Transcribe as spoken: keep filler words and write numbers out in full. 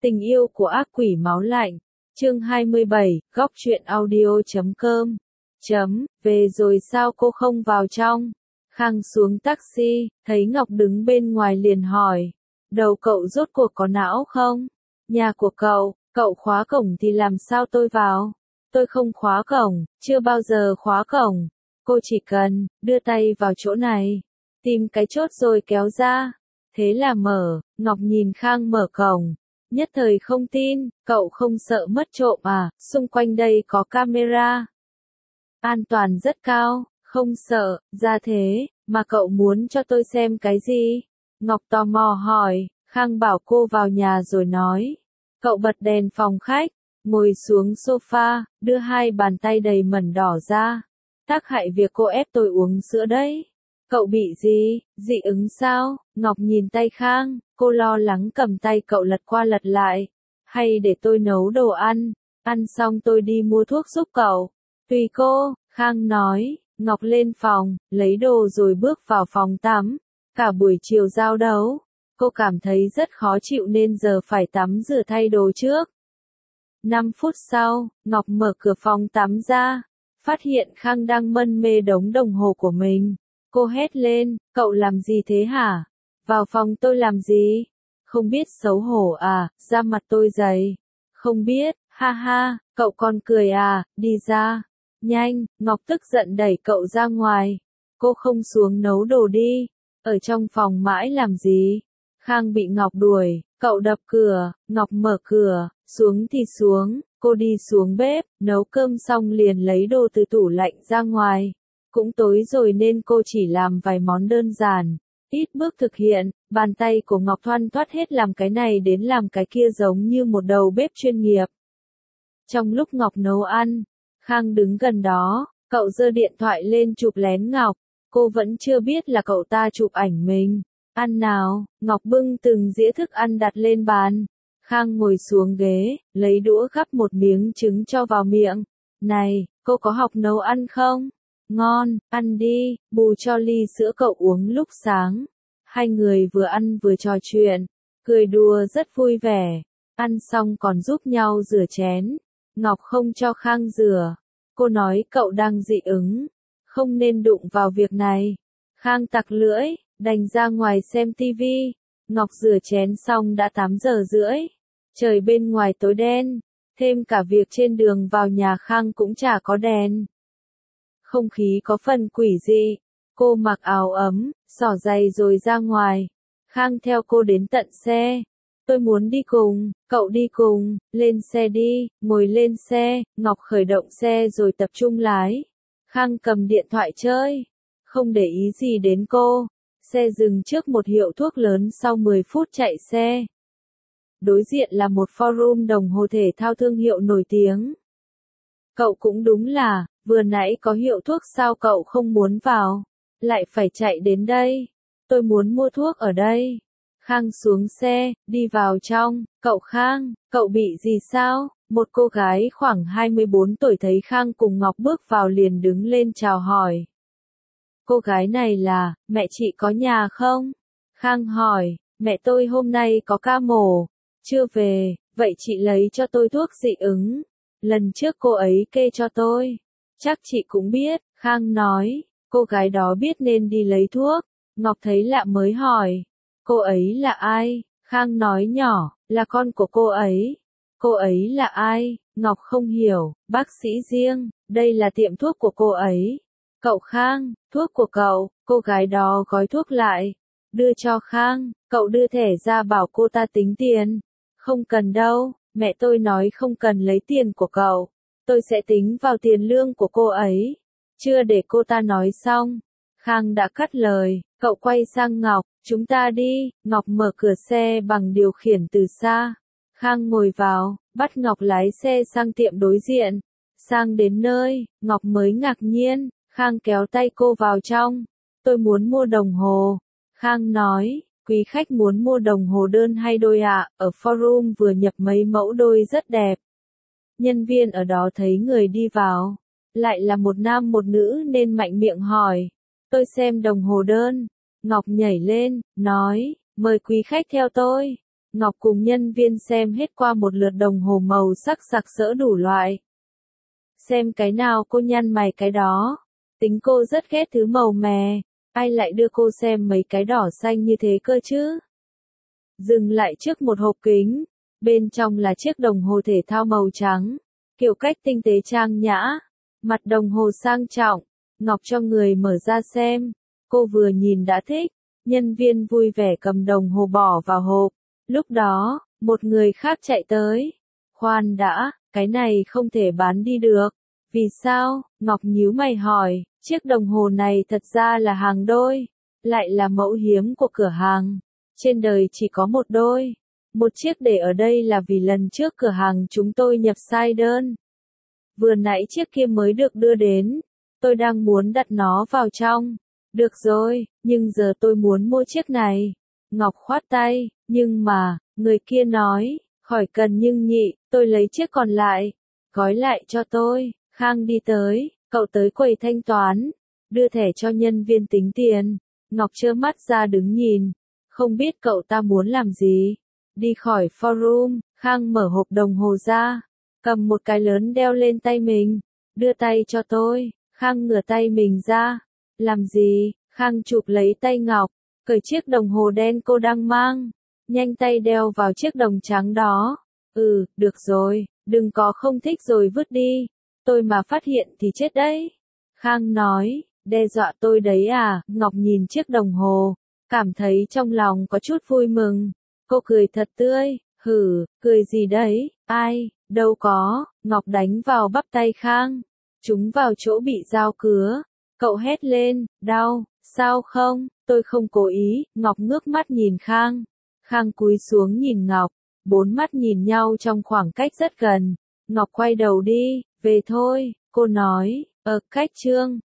Tình yêu của ác quỷ máu lạnh. Chương hai mươi bảy, góc truyện audio chấm com. Chấm, về rồi sao cô không vào trong? Khang xuống taxi, thấy Ngọc đứng bên ngoài liền hỏi. Đầu cậu rốt cuộc có não không? Nhà của cậu, cậu khóa cổng thì làm sao tôi vào? Tôi không khóa cổng, chưa bao giờ khóa cổng. Cô chỉ cần, đưa tay vào chỗ này. Tìm cái chốt rồi kéo ra. Thế là mở, Ngọc nhìn Khang mở cổng. Nhất thời không tin, cậu không sợ mất trộm à, xung quanh đây có camera. An toàn rất cao, không sợ, ra thế, mà cậu muốn cho tôi xem cái gì? Ngọc tò mò hỏi, Khang bảo cô vào nhà rồi nói. Cậu bật đèn phòng khách, ngồi xuống sofa, đưa hai bàn tay đầy mẩn đỏ ra. Tác hại việc cô ép tôi uống sữa đấy. Cậu bị gì, dị ứng sao? Ngọc nhìn tay Khang, cô lo lắng cầm tay cậu lật qua lật lại. Hay để tôi nấu đồ ăn, ăn xong tôi đi mua thuốc giúp cậu. Tùy cô, Khang nói. Ngọc lên phòng, lấy đồ rồi bước vào phòng tắm. Cả buổi chiều giao đấu, cô cảm thấy rất khó chịu nên giờ phải tắm rửa thay đồ trước. Năm phút sau, Ngọc mở cửa phòng tắm ra, phát hiện Khang đang mân mê đống đồng hồ của mình. Cô hét lên, cậu làm gì thế hả? Vào phòng tôi làm gì? Không biết xấu hổ à, da mặt tôi dày. Không biết, ha ha, cậu còn cười à, đi ra. Nhanh, Ngọc tức giận đẩy cậu ra ngoài. Cô không xuống nấu đồ đi, ở trong phòng mãi làm gì? Khang bị Ngọc đuổi, cậu đập cửa, Ngọc mở cửa, xuống thì xuống, cô đi xuống bếp, nấu cơm xong liền lấy đồ từ tủ lạnh ra ngoài. Cũng tối rồi nên cô chỉ làm vài món đơn giản, ít bước thực hiện, bàn tay của Ngọc thoăn thoắt hết làm cái này đến làm cái kia giống như một đầu bếp chuyên nghiệp. Trong lúc Ngọc nấu ăn, Khang đứng gần đó, cậu giơ điện thoại lên chụp lén Ngọc, cô vẫn chưa biết là cậu ta chụp ảnh mình. Ăn nào, Ngọc bưng từng dĩa thức ăn đặt lên bàn. Khang ngồi xuống ghế, lấy đũa gắp một miếng trứng cho vào miệng. Này, cô có học nấu ăn không? Ngon, ăn đi, bù cho ly sữa cậu uống lúc sáng. Hai người vừa ăn vừa trò chuyện, cười đùa rất vui vẻ. Ăn xong còn giúp nhau rửa chén. Ngọc không cho Khang rửa. Cô nói cậu đang dị ứng, không nên đụng vào việc này. Khang tặc lưỡi, đành ra ngoài xem tivi. Ngọc rửa chén xong đã tám giờ rưỡi. Trời bên ngoài tối đen, thêm cả việc trên đường vào nhà Khang cũng chả có đèn. Không khí có phần quỷ dị. Cô mặc áo ấm, xỏ giày rồi ra ngoài. Khang theo cô đến tận xe. Tôi muốn đi cùng, cậu đi cùng, lên xe đi, ngồi lên xe. Ngọc khởi động xe rồi tập trung lái. Khang cầm điện thoại chơi, không để ý gì đến cô. Xe dừng trước một hiệu thuốc lớn sau mười phút chạy xe. Đối diện là một forum đồng hồ thể thao thương hiệu nổi tiếng. Cậu cũng đúng là, vừa nãy có hiệu thuốc sao cậu không muốn vào, lại phải chạy đến đây. Tôi muốn mua thuốc ở đây. Khang xuống xe, đi vào trong. Cậu Khang, cậu bị gì sao? Một cô gái khoảng hai mươi bốn tuổi thấy Khang cùng Ngọc bước vào liền đứng lên chào hỏi. Cô gái này là, mẹ chị có nhà không? Khang hỏi, mẹ tôi hôm nay có ca mổ, chưa về, vậy chị lấy cho tôi thuốc dị ứng. Lần trước cô ấy kê cho tôi. Chắc chị cũng biết, Khang nói, cô gái đó biết nên đi lấy thuốc. Ngọc thấy lạ mới hỏi, cô ấy là ai? Khang nói nhỏ, là con của cô ấy. Cô ấy là ai? Ngọc không hiểu, bác sĩ riêng, đây là tiệm thuốc của cô ấy. Cậu Khang, thuốc của cậu, cô gái đó gói thuốc lại, đưa cho Khang, cậu đưa thẻ ra bảo cô ta tính tiền. Không cần đâu, mẹ tôi nói không cần lấy tiền của cậu, tôi sẽ tính vào tiền lương của cô ấy. Chưa để cô ta nói xong, Khang đã cắt lời, cậu quay sang Ngọc, chúng ta đi. Ngọc mở cửa xe bằng điều khiển từ xa. Khang ngồi vào, bắt Ngọc lái xe sang tiệm đối diện. Sang đến nơi, Ngọc mới ngạc nhiên, Khang kéo tay cô vào trong. Tôi muốn mua đồng hồ. Khang nói, quý khách muốn mua đồng hồ đơn hay đôi ạ? À? Ở forum vừa nhập mấy mẫu đôi rất đẹp. Nhân viên ở đó thấy người đi vào, lại là một nam một nữ nên mạnh miệng hỏi. Tôi xem đồng hồ đơn. Ngọc nhảy lên, nói, mời quý khách theo tôi. Ngọc cùng nhân viên xem hết qua một lượt đồng hồ màu sắc sặc sỡ đủ loại. Xem cái nào cô nhăn mày cái đó. Tính cô rất ghét thứ màu mè. Ai lại đưa cô xem mấy cái đỏ xanh như thế cơ chứ? Dừng lại trước một hộp kính. Bên trong là chiếc đồng hồ thể thao màu trắng. Kiểu cách tinh tế trang nhã. Mặt đồng hồ sang trọng. Ngọc cho người mở ra xem. Cô vừa nhìn đã thích. Nhân viên vui vẻ cầm đồng hồ bỏ vào hộp. Lúc đó, một người khác chạy tới. Khoan đã, cái này không thể bán đi được. Vì sao? Ngọc nhíu mày hỏi. Chiếc đồng hồ này thật ra là hàng đôi. Lại là mẫu hiếm của cửa hàng. Trên đời chỉ có một đôi. Một chiếc để ở đây là vì lần trước cửa hàng chúng tôi nhập sai đơn. Vừa nãy chiếc kia mới được đưa đến. Tôi đang muốn đặt nó vào trong. Được rồi, nhưng giờ tôi muốn mua chiếc này. Ngọc khoát tay, nhưng mà, người kia nói, khỏi cần nhưng nhị, tôi lấy chiếc còn lại. Gói lại cho tôi. Khang đi tới, cậu tới quầy thanh toán. Đưa thẻ cho nhân viên tính tiền. Ngọc trơ mắt ra đứng nhìn. Không biết cậu ta muốn làm gì. Đi khỏi forum, Khang mở hộp đồng hồ ra. Cầm một cái lớn đeo lên tay mình. Đưa tay cho tôi. Khang ngửa tay mình ra. Làm gì? Khang chụp lấy tay Ngọc. Cởi chiếc đồng hồ đen cô đang mang. Nhanh tay đeo vào chiếc đồng trắng đó. Ừ, được rồi. Đừng có không thích rồi vứt đi. Tôi mà phát hiện thì chết đấy. Khang nói. Đe dọa tôi đấy à? Ngọc nhìn chiếc đồng hồ. Cảm thấy trong lòng có chút vui mừng. Cô cười thật tươi. Hử, cười gì đấy? Ai? Đâu có. Ngọc đánh vào bắp tay Khang. Chúng vào chỗ bị dao cứa. Cậu hét lên. Đau. Sao không? Tôi không cố ý. Ngọc ngước mắt nhìn Khang. Khang cúi xuống nhìn Ngọc. Bốn mắt nhìn nhau trong khoảng cách rất gần. Ngọc quay đầu đi. Về thôi. Cô nói. Ờ, cách trương.